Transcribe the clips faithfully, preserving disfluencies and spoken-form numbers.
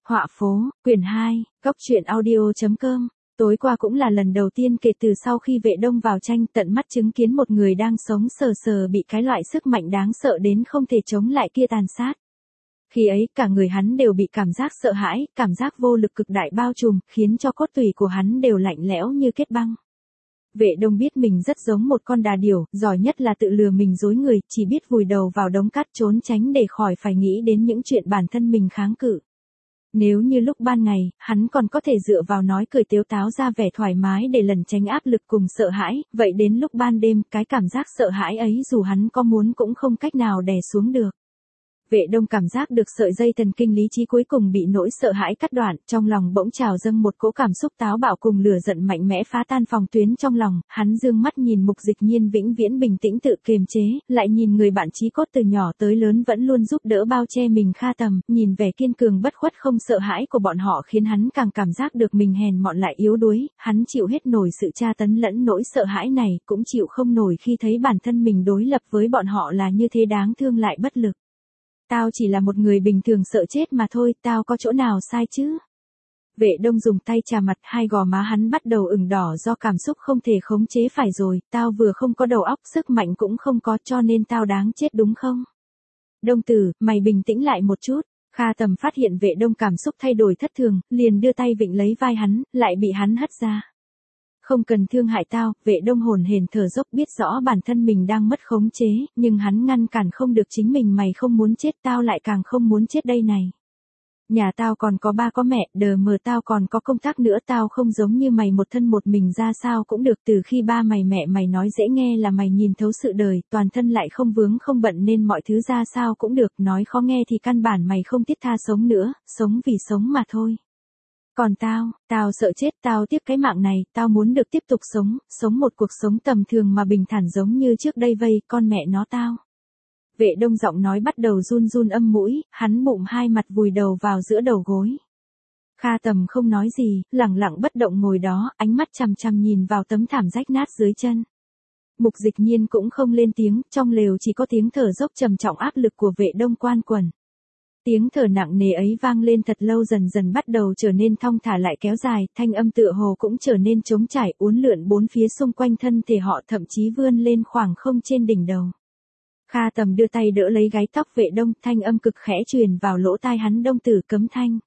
Họa phố, quyển hai, góc truyện audio.com. Tối qua cũng là lần đầu tiên kể từ sau khi Vệ Đông vào tranh tận mắt chứng kiến một người đang sống sờ sờ bị cái loại sức mạnh đáng sợ đến không thể chống lại kia tàn sát. Khi ấy cả người hắn đều bị cảm giác sợ hãi, cảm giác vô lực cực đại bao trùm, khiến cho cốt tủy của hắn đều lạnh lẽo như kết băng. Vệ Đông biết mình rất giống một con đà điểu, giỏi nhất là tự lừa mình dối người, chỉ biết vùi đầu vào đống cát trốn tránh để khỏi phải nghĩ đến những chuyện bản thân mình kháng cự. Nếu như lúc ban ngày, hắn còn có thể dựa vào nói cười tếu táo ra vẻ thoải mái để lẩn tránh áp lực cùng sợ hãi, vậy đến lúc ban đêm, cái cảm giác sợ hãi ấy dù hắn có muốn cũng không cách nào đè xuống được. Vệ Đông cảm giác được sợi dây thần kinh lý trí cuối cùng bị nỗi sợ hãi cắt đoạn, trong lòng bỗng trào dâng một cỗ cảm xúc táo bạo cùng lửa giận mạnh mẽ phá tan phòng tuyến trong lòng, hắn dương mắt nhìn Mục Dịch Nhiên vĩnh viễn bình tĩnh tự kiềm chế, lại nhìn người bạn chí cốt từ nhỏ tới lớn vẫn luôn giúp đỡ bao che mình Kha Tầm, nhìn vẻ kiên cường bất khuất không sợ hãi của bọn họ khiến hắn càng cảm giác được mình hèn mọn lại yếu đuối, hắn chịu hết nổi sự tra tấn lẫn nỗi sợ hãi này, cũng chịu không nổi khi thấy bản thân mình đối lập với bọn họ là như thế đáng thương lại bất lực. Tao chỉ là một người bình thường sợ chết mà thôi, tao có chỗ nào sai chứ? Vệ Đông dùng tay chà mặt, hai gò má hắn bắt đầu ửng đỏ do cảm xúc không thể khống chế phải rồi, tao vừa không có đầu óc, sức mạnh cũng không có cho nên tao đáng chết đúng không? Đông tử, mày bình tĩnh lại một chút. Kha Tầm phát hiện Vệ Đông cảm xúc thay đổi thất thường, liền đưa tay vịnh lấy vai hắn, lại bị hắn hất ra. Không cần thương hại tao, Vệ Đông hồn hển thở dốc biết rõ bản thân mình đang mất khống chế, nhưng hắn ngăn cản không được chính mình mày không muốn chết tao lại càng không muốn chết đây này. Nhà tao còn có ba có mẹ, đờ mờ tao còn có công tác nữa tao không giống như mày một thân một mình ra sao cũng được từ khi ba mày mẹ mày nói dễ nghe là mày nhìn thấu sự đời, toàn thân lại không vướng không bận nên mọi thứ ra sao cũng được, nói khó nghe thì căn bản mày không thiết tha sống nữa, sống vì sống mà thôi. Còn tao, tao sợ chết, tao tiếc cái mạng này, tao muốn được tiếp tục sống, sống một cuộc sống tầm thường mà bình thản giống như trước đây vây, con mẹ nó tao. Vệ Đông giọng nói bắt đầu run run âm mũi, hắn bụng hai mặt vùi đầu vào giữa đầu gối. Kha Tầm không nói gì, lẳng lặng bất động ngồi đó, ánh mắt chằm chằm nhìn vào tấm thảm rách nát dưới chân. Mục Dịch Nhiên cũng không lên tiếng, trong lều chỉ có tiếng thở dốc trầm trọng áp lực của Vệ Đông quanh quẩn. Tiếng thở nặng nề ấy vang lên thật lâu dần dần bắt đầu trở nên thong thả lại kéo dài, thanh âm tựa hồ cũng trở nên trống trải uốn lượn bốn phía xung quanh thân thể họ thậm chí vươn lên khoảng không trên đỉnh đầu. Kha Tầm đưa tay đỡ lấy gáy tóc Vệ Đông, thanh âm cực khẽ truyền vào lỗ tai hắn, Đông tử cấm thanh.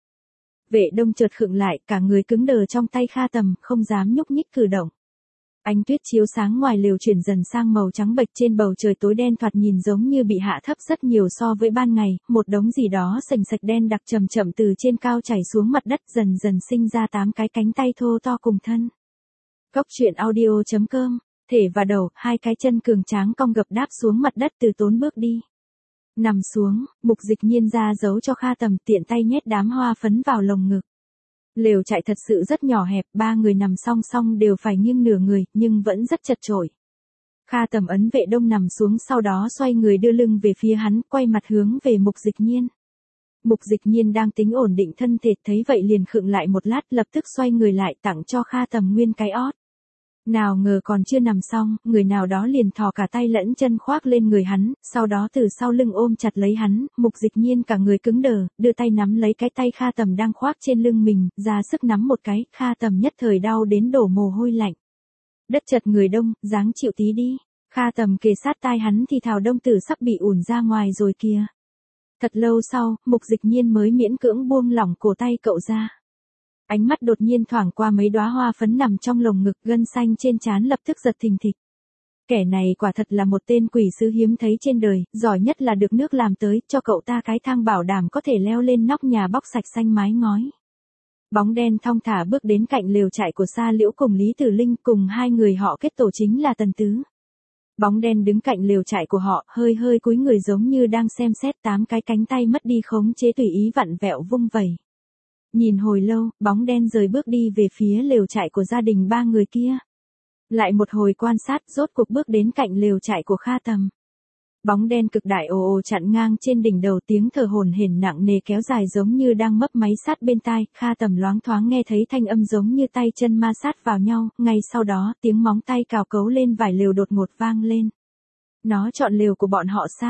Vệ Đông chợt khựng lại, cả người cứng đờ trong tay Kha Tầm, không dám nhúc nhích cử động. Ánh tuyết chiếu sáng ngoài lều chuyển dần sang màu trắng bệch trên bầu trời tối đen thoạt nhìn giống như bị hạ thấp rất nhiều so với ban ngày, một đống gì đó sành sạch đen đặc chậm chậm từ trên cao chảy xuống mặt đất dần dần sinh ra tám cái cánh tay thô to cùng thân. Góc truyện audio.com, thể và đầu, hai cái chân cường tráng cong gập đáp xuống mặt đất từ tốn bước đi. Nằm xuống, Mục Dịch Nhiên ra giấu cho Kha Tầm tiện tay nhét đám hoa phấn vào lồng ngực. Lều trại thật sự rất nhỏ hẹp, ba người nằm song song đều phải nghiêng nửa người, nhưng vẫn rất chật chội. Kha Tầm ấn Vệ Đông nằm xuống sau đó xoay người đưa lưng về phía hắn, quay mặt hướng về Mục Dịch Nhiên. Mục Dịch Nhiên đang tính ổn định thân thể, thấy vậy liền khựng lại một lát, lập tức xoay người lại tặng cho Kha Tầm nguyên cái ót. Nào ngờ còn chưa nằm xong, người nào đó liền thò cả tay lẫn chân khoác lên người hắn, sau đó từ sau lưng ôm chặt lấy hắn, Mục Dịch Nhiên cả người cứng đờ, đưa tay nắm lấy cái tay Kha Tầm đang khoác trên lưng mình, ra sức nắm một cái, Kha Tầm nhất thời đau đến đổ mồ hôi lạnh. Đất chật người Đông, dáng chịu tí đi. Kha Tầm kề sát tai hắn thì thào, Đông tử sắp bị ủn ra ngoài rồi kìa. Thật lâu sau, Mục Dịch Nhiên mới miễn cưỡng buông lỏng cổ tay cậu ra. Ánh mắt đột nhiên thoảng qua mấy đóa hoa phấn nằm trong lồng ngực, gân xanh trên trán lập tức giật thình thịch. Kẻ này quả thật là một tên quỷ sứ hiếm thấy trên đời, giỏi nhất là được nước làm tới, cho cậu ta cái thang bảo đảm có thể leo lên nóc nhà bóc sạch xanh mái ngói. Bóng đen thong thả bước đến cạnh lều trại của Sa Liễu cùng Lý Tử Linh, cùng hai người họ kết tổ chính là Tần Tứ. Bóng đen đứng cạnh lều trại của họ, hơi hơi cúi người giống như đang xem xét tám cái cánh tay mất đi khống chế tùy ý vặn vẹo vung vẩy. Nhìn hồi lâu, bóng đen rời bước đi về phía lều trại của gia đình ba người kia. Lại một hồi quan sát, rốt cuộc bước đến cạnh lều trại của Kha Tầm. Bóng đen cực đại ồ ồ chặn ngang trên đỉnh đầu, tiếng thở hổn hển nặng nề kéo dài giống như đang mấp máy sát bên tai, Kha Tầm loáng thoáng nghe thấy thanh âm giống như tay chân ma sát vào nhau, ngay sau đó, tiếng móng tay cào cấu lên vải lều đột ngột vang lên. Nó chọn lều của bọn họ sao?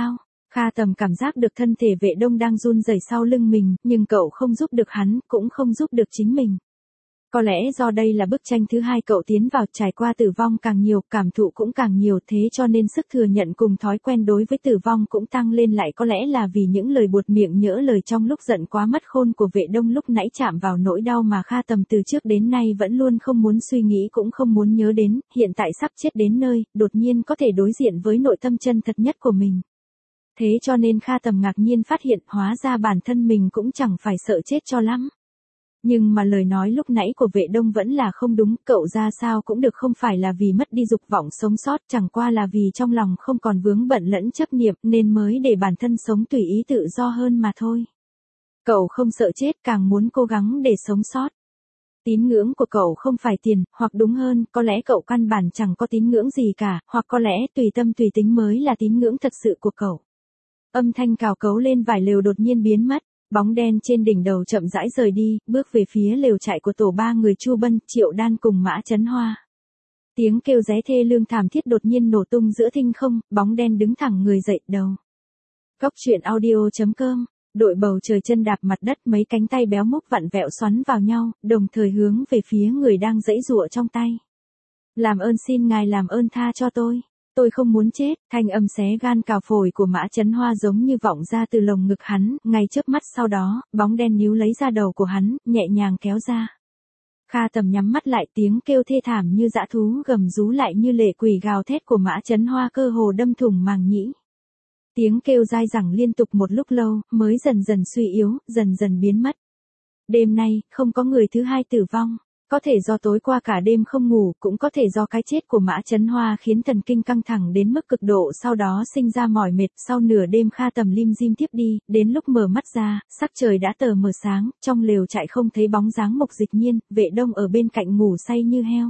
Kha Tầm cảm giác được thân thể Vệ Đông đang run rẩy sau lưng mình, nhưng cậu không giúp được hắn, cũng không giúp được chính mình. Có lẽ do đây là bức tranh thứ hai cậu tiến vào, trải qua tử vong càng nhiều, cảm thụ cũng càng nhiều, thế cho nên sức thừa nhận cùng thói quen đối với tử vong cũng tăng lên, lại có lẽ là vì những lời buột miệng nhỡ lời trong lúc giận quá mất khôn của Vệ Đông lúc nãy chạm vào nỗi đau mà Kha Tầm từ trước đến nay vẫn luôn không muốn suy nghĩ cũng không muốn nhớ đến, hiện tại sắp chết đến nơi, đột nhiên có thể đối diện với nội tâm chân thật nhất của mình. Thế cho nên Kha Tầm ngạc nhiên phát hiện hóa ra bản thân mình cũng chẳng phải sợ chết cho lắm. Nhưng mà lời nói lúc nãy của Vệ Đông vẫn là không đúng, cậu ra sao cũng được không phải là vì mất đi dục vọng sống sót, chẳng qua là vì trong lòng không còn vướng bận lẫn chấp niệm nên mới để bản thân sống tùy ý tự do hơn mà thôi. Cậu không sợ chết, càng muốn cố gắng để sống sót. Tín ngưỡng của cậu không phải tiền, hoặc đúng hơn, có lẽ cậu căn bản chẳng có tín ngưỡng gì cả, hoặc có lẽ tùy tâm tùy tính mới là tín ngưỡng thật sự của cậu. Âm thanh cào cấu lên vải lều đột nhiên biến mất. Bóng đen trên đỉnh đầu chậm rãi rời đi, bước về phía lều trại của tổ ba người Chu Bân, Triệu Đan cùng Mã Chấn Hoa. Tiếng kêu ré thê lương thảm thiết đột nhiên nổ tung giữa thinh không, bóng đen đứng thẳng người dậy đầu. Cốc truyện audio chấm com, đội bầu trời chân đạp mặt đất, mấy cánh tay béo múc vặn vẹo xoắn vào nhau, đồng thời hướng về phía người đang giãy giụa trong tay. Làm ơn xin ngài làm ơn tha cho tôi. Tôi không muốn chết, thanh âm xé gan cào phổi của Mã Chấn Hoa giống như vọng ra từ lồng ngực hắn, ngay chớp mắt sau đó, bóng đen níu lấy da đầu của hắn, nhẹ nhàng kéo ra. Kha Tầm nhắm mắt lại, tiếng kêu thê thảm như dã thú gầm rú lại như lệ quỷ gào thét của Mã Chấn Hoa cơ hồ đâm thủng màng nhĩ. Tiếng kêu dai dẳng liên tục một lúc lâu, mới dần dần suy yếu, dần dần biến mất. Đêm nay, không có người thứ hai tử vong. Có thể do tối qua cả đêm không ngủ, cũng có thể do cái chết của Mã Chấn Hoa khiến thần kinh căng thẳng đến mức cực độ, sau đó sinh ra mỏi mệt. Sau nửa đêm Kha Tầm lim dim tiếp đi, đến lúc mở mắt ra, sắc trời đã tờ mờ sáng, trong lều trại không thấy bóng dáng Mục Dịch Nhiên, Vệ Đông ở bên cạnh ngủ say như heo.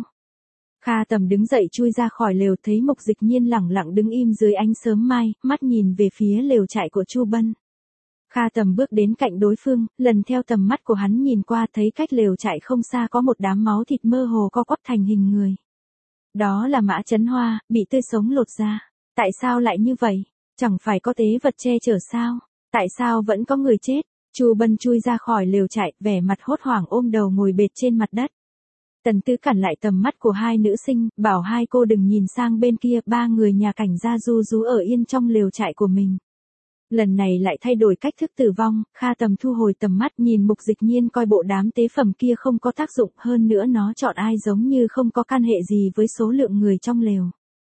Kha Tầm đứng dậy chui ra khỏi lều, thấy Mục Dịch Nhiên lẳng lặng đứng im dưới ánh sớm mai, mắt nhìn về phía lều trại của Chu Bân. Kha Tầm bước đến cạnh đối phương, lần theo tầm mắt của hắn nhìn qua thấy cách lều trại không xa có một đám máu thịt mơ hồ co quắp thành hình người. Đó là Mã Chấn Hoa, bị tươi sống lột ra. Tại sao lại như vậy? Chẳng phải có tế vật che chở sao? Tại sao vẫn có người chết? Chu Bân chui ra khỏi lều trại, vẻ mặt hốt hoảng ôm đầu ngồi bệt trên mặt đất. Tần Tứ cản lại tầm mắt của hai nữ sinh, bảo hai cô đừng nhìn sang bên kia, ba người nhà cảnh gia ru rú ở yên trong lều trại của mình. Lần này lại thay đổi cách thức tử vong, Kha Tầm thu hồi tầm mắt nhìn Mục Dịch Nhiên coi bộ đám tế phẩm kia không có tác dụng, hơn nữa nó chọn ai giống như không có can hệ gì với số lượng người trong lều.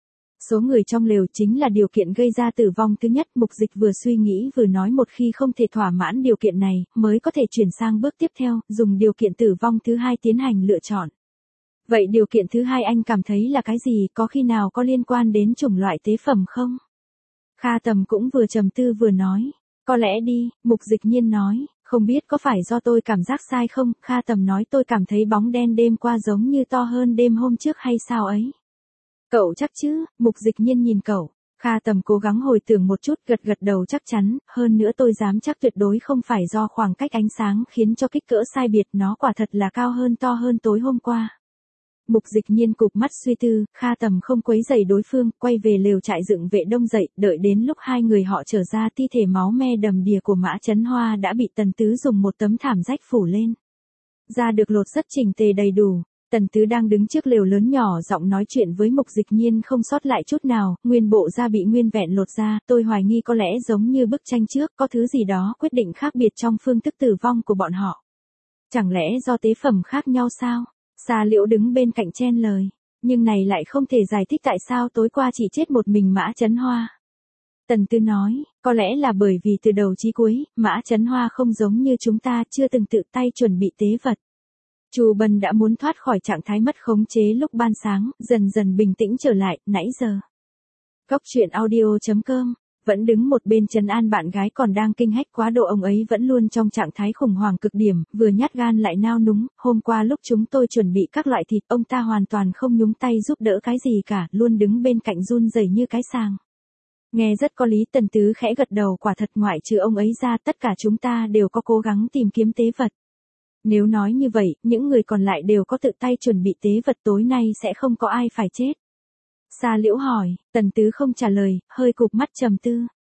Số người trong lều chính là điều kiện gây ra tử vong thứ nhất, Mục Dịch vừa suy nghĩ vừa nói một khi không thể thỏa mãn điều kiện này, mới có thể chuyển sang bước tiếp theo, dùng điều kiện tử vong thứ hai tiến hành lựa chọn. Vậy điều kiện thứ hai anh cảm thấy là cái gì, có khi nào có liên quan đến chủng loại tế phẩm không? Kha Tầm cũng vừa trầm tư vừa nói. Có lẽ đi, Mục Dịch Nhiên nói, không biết có phải do tôi cảm giác sai không, Kha Tầm nói tôi cảm thấy bóng đen đêm qua giống như to hơn đêm hôm trước hay sao ấy. Cậu chắc chứ, Mục Dịch Nhiên nhìn cậu. Kha Tầm cố gắng hồi tưởng một chút, gật gật đầu chắc chắn, hơn nữa tôi dám chắc tuyệt đối không phải do khoảng cách ánh sáng khiến cho kích cỡ sai biệt, nó quả thật là cao hơn to hơn tối hôm qua. Mục Dịch Nhiên cụp mắt suy tư, Kha Tầm không quấy rầy đối phương, quay về lều trại dựng Vệ Đông dậy, đợi đến lúc hai người họ trở ra thi thể máu me đầm đìa của Mã Chấn Hoa đã bị Tần Tứ dùng một tấm thảm rách phủ lên. Da được lột rất chỉnh tề đầy đủ. Tần Tứ đang đứng trước lều lớn nhỏ giọng nói chuyện với Mục Dịch Nhiên không sót lại chút nào, nguyên bộ da bị nguyên vẹn lột ra, tôi hoài nghi có lẽ giống như bức tranh trước, có thứ gì đó quyết định khác biệt trong phương thức tử vong của bọn họ. Chẳng lẽ do tế phẩm khác nhau sao? Sa Liễu đứng bên cạnh chen lời, nhưng này lại không thể giải thích tại sao tối qua chỉ chết một mình Mã Chấn Hoa. Tần Tư nói, có lẽ là bởi vì từ đầu chí cuối, Mã Chấn Hoa không giống như chúng ta chưa từng tự tay chuẩn bị tế vật. Chu Bân đã muốn thoát khỏi trạng thái mất khống chế lúc ban sáng, dần dần bình tĩnh trở lại, nãy giờ. Cốc truyện audio chấm com vẫn đứng một bên trấn an bạn gái còn đang kinh hách quá độ, ông ấy vẫn luôn trong trạng thái khủng hoảng cực điểm, vừa nhát gan lại nao núng, hôm qua lúc chúng tôi chuẩn bị các loại thịt, ông ta hoàn toàn không nhúng tay giúp đỡ cái gì cả, luôn đứng bên cạnh run rẩy như cái sàng. Nghe rất có lý, Tần Tứ khẽ gật đầu, quả thật ngoại trừ ông ấy ra tất cả chúng ta đều có cố gắng tìm kiếm tế vật. Nếu nói như vậy, những người còn lại đều có tự tay chuẩn bị tế vật, tối nay sẽ không có ai phải chết. Sa Liễu hỏi, Tần Tứ không trả lời, hơi cụp mắt trầm tư.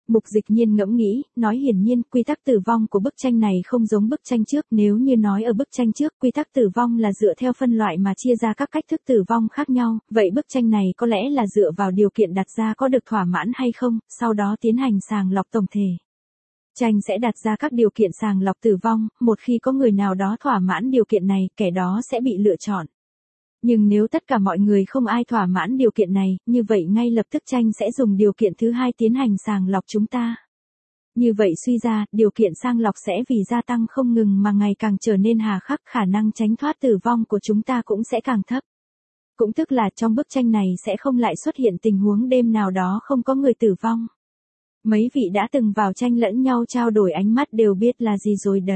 Mục Dịch Nhiên ngẫm nghĩ, nói hiển nhiên quy tắc tử vong của bức tranh này không giống bức tranh trước, nếu như nói ở bức tranh trước quy tắc tử vong là dựa theo phân loại mà chia ra các cách thức tử vong khác nhau, vậy bức tranh này có lẽ là dựa vào điều kiện đặt ra có được thỏa mãn hay không, sau đó tiến hành sàng lọc tổng thể. Tranh sẽ đặt ra các điều kiện sàng lọc tử vong, một khi có người nào đó thỏa mãn điều kiện này, kẻ đó sẽ bị lựa chọn. Nhưng nếu tất cả mọi người không ai thỏa mãn điều kiện này, như vậy ngay lập tức tranh sẽ dùng điều kiện thứ hai tiến hành sàng lọc chúng ta. Như vậy suy ra, điều kiện sàng lọc sẽ vì gia tăng không ngừng mà ngày càng trở nên hà khắc, khả năng tránh thoát tử vong của chúng ta cũng sẽ càng thấp. Cũng tức là trong bức tranh này sẽ không lại xuất hiện tình huống đêm nào đó không có người tử vong. Mấy vị đã từng vào tranh lẫn nhau trao đổi ánh mắt đều biết là gì rồi đấy.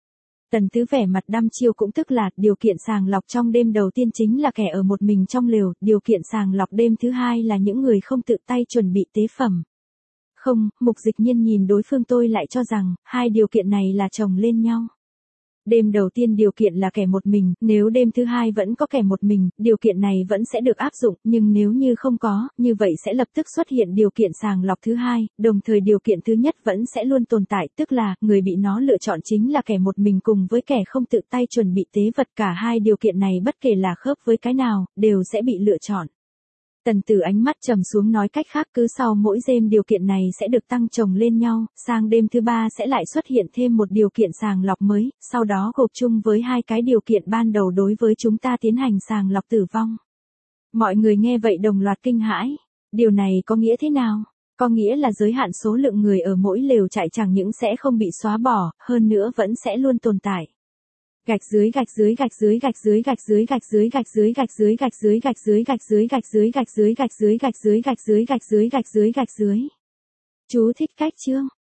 Tần Tứ vẻ mặt đăm chiêu cũng tức là, điều kiện sàng lọc trong đêm đầu tiên chính là kẻ ở một mình trong lều, điều kiện sàng lọc đêm thứ hai là những người không tự tay chuẩn bị tế phẩm. Không, Mục Dịch Nhiên nhìn đối phương tôi lại cho rằng, hai điều kiện này là chồng lên nhau. Đêm đầu tiên điều kiện là kẻ một mình, nếu đêm thứ hai vẫn có kẻ một mình, điều kiện này vẫn sẽ được áp dụng, nhưng nếu như không có, như vậy sẽ lập tức xuất hiện điều kiện sàng lọc thứ hai, đồng thời điều kiện thứ nhất vẫn sẽ luôn tồn tại, tức là, người bị nó lựa chọn chính là kẻ một mình cùng với kẻ không tự tay chuẩn bị tế vật, cả hai điều kiện này bất kể là khớp với cái nào, đều sẽ bị lựa chọn. Tần Tử ánh mắt trầm xuống nói cách khác cứ sau mỗi đêm điều kiện này sẽ được tăng chồng lên nhau, sang đêm thứ ba sẽ lại xuất hiện thêm một điều kiện sàng lọc mới, sau đó gộp chung với hai cái điều kiện ban đầu đối với chúng ta tiến hành sàng lọc tử vong. Mọi người nghe vậy đồng loạt kinh hãi. Điều này có nghĩa thế nào? Có nghĩa là giới hạn số lượng người ở mỗi lều trại chẳng những sẽ không bị xóa bỏ, hơn nữa vẫn sẽ luôn tồn tại. Gạch dưới gạch dưới gạch dưới gạch dưới gạch dưới gạch dưới gạch dưới gạch dưới gạch dưới gạch dưới gạch dưới gạch dưới gạch dưới gạch dưới gạch dưới gạch dưới gạch dưới gạch dưới gạch dưới. Chú thích cách chương.